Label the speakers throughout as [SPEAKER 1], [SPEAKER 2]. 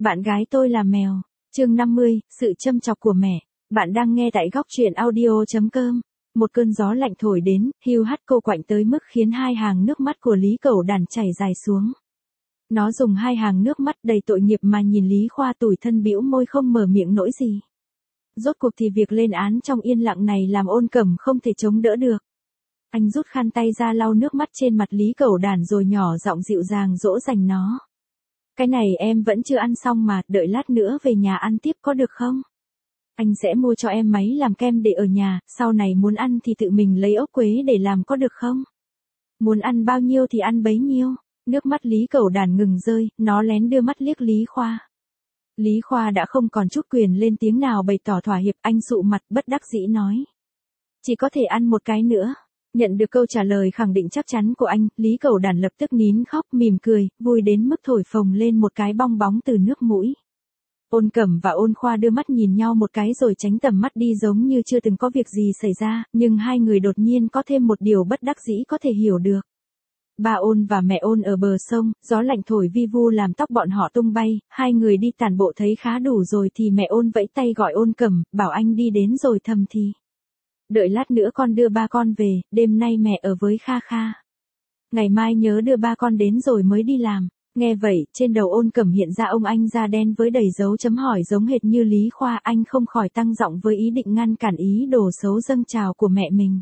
[SPEAKER 1] Bạn gái tôi là mèo. Chương 50, sự châm chọc của mẹ. Bạn đang nghe tại góc truyện audio.com. Một cơn gió lạnh thổi đến, hiu hắt cô quạnh tới mức khiến hai hàng nước mắt của Lý Cẩu Đản chảy dài xuống. Nó dùng hai hàng nước mắt đầy tội nghiệp mà nhìn Lý Khoa tủi thân bĩu môi không mở miệng nổi gì. Rốt cuộc thì việc lên án trong yên lặng này làm Ôn Cẩm không thể chống đỡ được. Anh rút khăn tay ra lau nước mắt trên mặt Lý Cẩu Đản rồi nhỏ giọng dịu dàng dỗ dành nó. Cái này em vẫn chưa ăn xong mà, đợi lát nữa về nhà ăn tiếp có được không? Anh sẽ mua cho em máy làm kem để ở nhà, sau này muốn ăn thì tự mình lấy ốc quế để làm có được không? Muốn ăn bao nhiêu thì ăn bấy nhiêu. Nước mắt Lý Cẩu Đản ngừng rơi, nó lén đưa mắt liếc Lý Khoa. Lý Khoa đã không còn chút quyền lên tiếng nào bày tỏ thỏa hiệp, anh sụ mặt bất đắc dĩ nói. Chỉ có thể ăn một cái nữa. Nhận được câu trả lời khẳng định chắc chắn của anh, Lý Cẩu Đản lập tức nín khóc mỉm cười, vui đến mức thổi phồng lên một cái bong bóng từ nước mũi. Ôn Cẩm và Ôn Khoa đưa mắt nhìn nhau một cái rồi tránh tầm mắt đi giống như chưa từng có việc gì xảy ra, nhưng hai người đột nhiên có thêm một điều bất đắc dĩ có thể hiểu được. Ba Ôn và mẹ Ôn ở bờ sông, gió lạnh thổi vi vu làm tóc bọn họ tung bay, hai người đi tản bộ thấy khá đủ rồi thì mẹ Ôn vẫy tay gọi Ôn Cẩm, bảo anh đi đến rồi thầm thì. Đợi lát nữa con đưa ba con về, đêm nay mẹ ở với Kha Kha. Ngày mai nhớ đưa ba con đến rồi mới đi làm. Nghe vậy, trên đầu Ôn Cẩm hiện ra ông anh da đen với đầy dấu chấm hỏi giống hệt như Lý Khoa, anh không khỏi tăng giọng với ý định ngăn cản ý đồ xấu dâng trào của mẹ mình.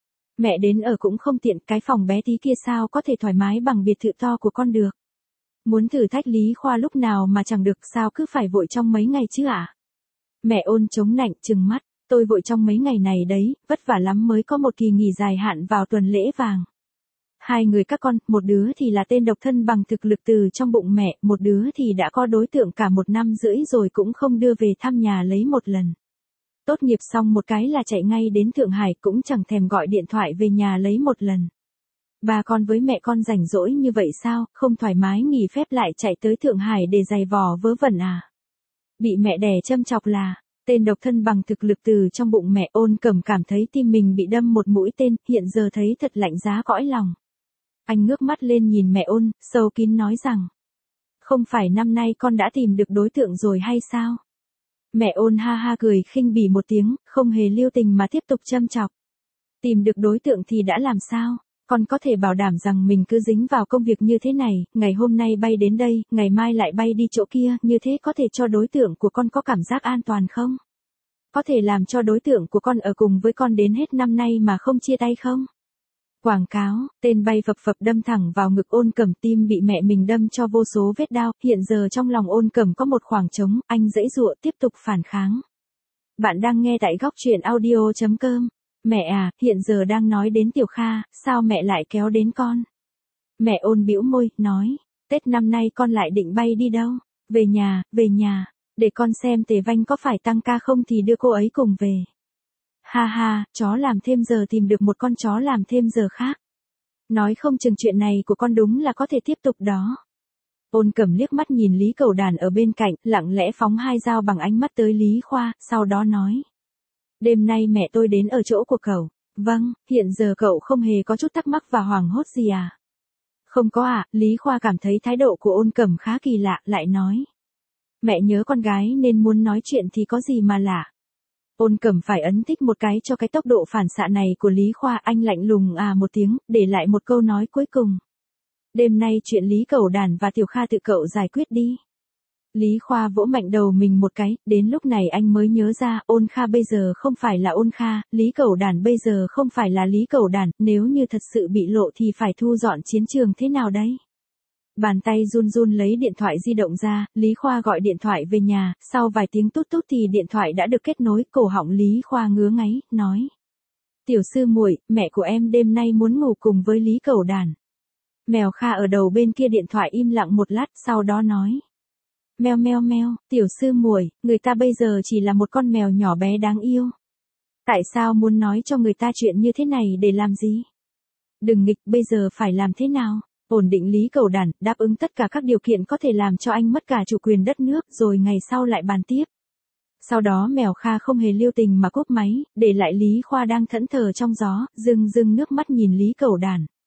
[SPEAKER 1] Mẹ đến ở cũng không tiện, cái phòng bé tí kia sao có thể thoải mái bằng biệt thự to của con được. Muốn thử thách Lý Khoa lúc nào mà chẳng được sao cứ phải vội trong mấy ngày chứ ạ? Mẹ Ôn chống nạnh trừng mắt. Tôi vội trong mấy ngày này đấy, vất vả lắm mới có một kỳ nghỉ dài hạn vào tuần lễ vàng. Hai người các con, một đứa thì là tên độc thân bằng thực lực từ trong bụng mẹ, một đứa thì đã có đối tượng cả 1 năm rưỡi rồi cũng không đưa về thăm nhà lấy một lần. Tốt nghiệp xong một cái là chạy ngay đến Thượng Hải cũng chẳng thèm gọi điện thoại về nhà lấy một lần. Ba con với mẹ con rảnh rỗi như vậy sao, không thoải mái nghỉ phép lại chạy tới Thượng Hải để giày vò vớ vẩn à? Bị mẹ đẻ châm chọc là... Tên độc thân bằng thực lực từ trong bụng mẹ. Ôn Cẩm cảm thấy tim mình bị đâm một mũi tên, hiện giờ thấy thật lạnh giá cõi lòng. Anh ngước mắt lên nhìn mẹ Ôn, sâu kín nói rằng. Không phải năm nay con đã tìm được đối tượng rồi hay sao? Mẹ Ôn ha ha cười khinh bỉ một tiếng, không hề lưu tình mà tiếp tục châm chọc. Tìm được đối tượng thì đã làm sao? Con có thể bảo đảm rằng mình cứ dính vào công việc như thế này, ngày hôm nay bay đến đây, ngày mai lại bay đi chỗ kia, như thế có thể cho đối tượng của con có cảm giác an toàn không? Có thể làm cho đối tượng của con ở cùng với con đến hết năm nay mà không chia tay không? Quảng cáo, tên bay phập phập đâm thẳng vào ngực Ôn Cẩm, tim bị mẹ mình đâm cho vô số vết đau, hiện giờ trong lòng Ôn Cẩm có một khoảng trống, anh giãy giụa tiếp tục phản kháng. Bạn đang nghe tại góc truyện audio.com. Mẹ à, hiện giờ đang nói đến Tiểu Kha, sao mẹ lại kéo đến con? Mẹ Ôn bĩu môi, nói, Tết năm nay con lại định bay đi đâu? Về nhà, để con xem Tề Vanh có phải tăng ca không thì đưa cô ấy cùng về. Ha ha, chó làm thêm giờ tìm được một con chó làm thêm giờ khác. Nói không chừng chuyện này của con đúng là có thể tiếp tục đó. Ôn Cẩm liếc mắt nhìn Lý Cẩu Đản ở bên cạnh, lặng lẽ phóng hai dao bằng ánh mắt tới Lý Khoa, sau đó nói. Đêm nay mẹ tôi đến ở chỗ của cậu. Vâng, hiện giờ cậu không hề có chút thắc mắc và hoảng hốt gì à? Không có ạ, Lý Khoa cảm thấy thái độ của Ôn Cẩm khá kỳ lạ, lại nói. Mẹ nhớ con gái nên muốn nói chuyện thì có gì mà lạ. Ôn Cẩm phải ấn thích một cái cho cái tốc độ phản xạ này của Lý Khoa, anh lạnh lùng à một tiếng, để lại một câu nói cuối cùng. Đêm nay chuyện Lý Cẩu Đản và Tiểu Kha tự cậu giải quyết đi. Lý Khoa vỗ mạnh đầu mình một cái, đến lúc này anh mới nhớ ra, Ôn Kha bây giờ không phải là Ôn Kha, Lý Cẩu Đản bây giờ không phải là Lý Cẩu Đản, nếu như thật sự bị lộ thì phải thu dọn chiến trường thế nào đấy? Bàn tay run run lấy điện thoại di động ra, Lý Khoa gọi điện thoại về nhà, sau vài tiếng tút tút thì điện thoại đã được kết nối, cổ họng Lý Khoa ngứa ngáy, nói. Tiểu sư muội, mẹ của em đêm nay muốn ngủ cùng với Lý Cẩu Đản. Mèo Kha ở đầu bên kia điện thoại im lặng một lát, sau đó nói. Meo meo meo, tiểu sư muội, người ta bây giờ chỉ là một con mèo nhỏ bé đáng yêu. Tại sao muốn nói cho người ta chuyện như thế này để làm gì? Đừng nghịch, bây giờ phải làm thế nào? Ổn định Lý Cẩu Đản, đáp ứng tất cả các điều kiện có thể làm cho anh mất cả chủ quyền đất nước, rồi ngày sau lại bàn tiếp. Sau đó mèo Kha không hề lưu tình mà cúp máy, để lại Lý Khoa đang thẫn thờ trong gió, rưng rưng nước mắt nhìn Lý Cẩu Đản.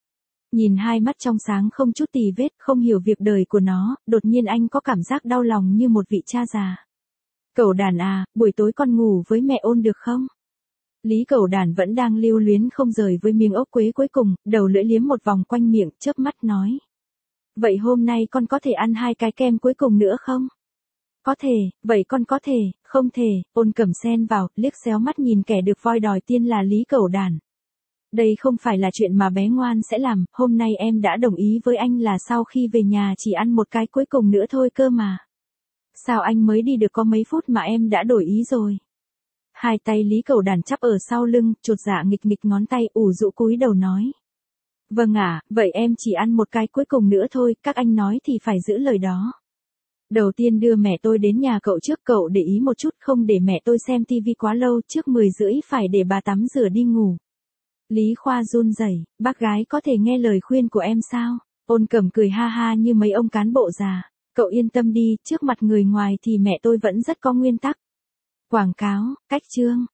[SPEAKER 1] Nhìn hai mắt trong sáng không chút tì vết, không hiểu việc đời của nó, đột nhiên anh có cảm giác đau lòng như một vị cha già. Cẩu đàn à, buổi tối con ngủ với mẹ Ôn được không? Lý Cẩu Đàn vẫn đang lưu luyến không rời với miếng ốc quế cuối cùng, đầu lưỡi liếm một vòng quanh miệng, chớp mắt nói. Vậy hôm nay con có thể ăn 2 cái kem cuối cùng nữa không? Có thể, vậy con có thể, không thể, Ôn Cẩm xen vào, liếc xéo mắt nhìn kẻ được voi đòi tiên là Lý Cẩu Đàn. Đây không phải là chuyện mà bé ngoan sẽ làm, hôm nay em đã đồng ý với anh là sau khi về nhà chỉ ăn một cái cuối cùng nữa thôi cơ mà. Sao anh mới đi được có mấy phút mà em đã đổi ý rồi? Hai tay Lý Cẩu Đàn chắp ở sau lưng, chột dạ nghịch nghịch ngón tay ủ rũ cúi đầu nói. Vâng ạ, vậy em chỉ ăn một cái cuối cùng nữa thôi, các anh nói thì phải giữ lời đó. Đầu tiên đưa mẹ tôi đến nhà cậu trước, cậu để ý một chút không để mẹ tôi xem tivi quá lâu, trước 10 rưỡi phải để bà tắm rửa đi ngủ. Lý Khoa run rẩy, bác gái có thể nghe lời khuyên của em sao? Ôn Cẩm cười ha ha như mấy ông cán bộ già. Cậu yên tâm đi, trước mặt người ngoài thì mẹ tôi vẫn rất có nguyên tắc. Quảng cáo, cách chương.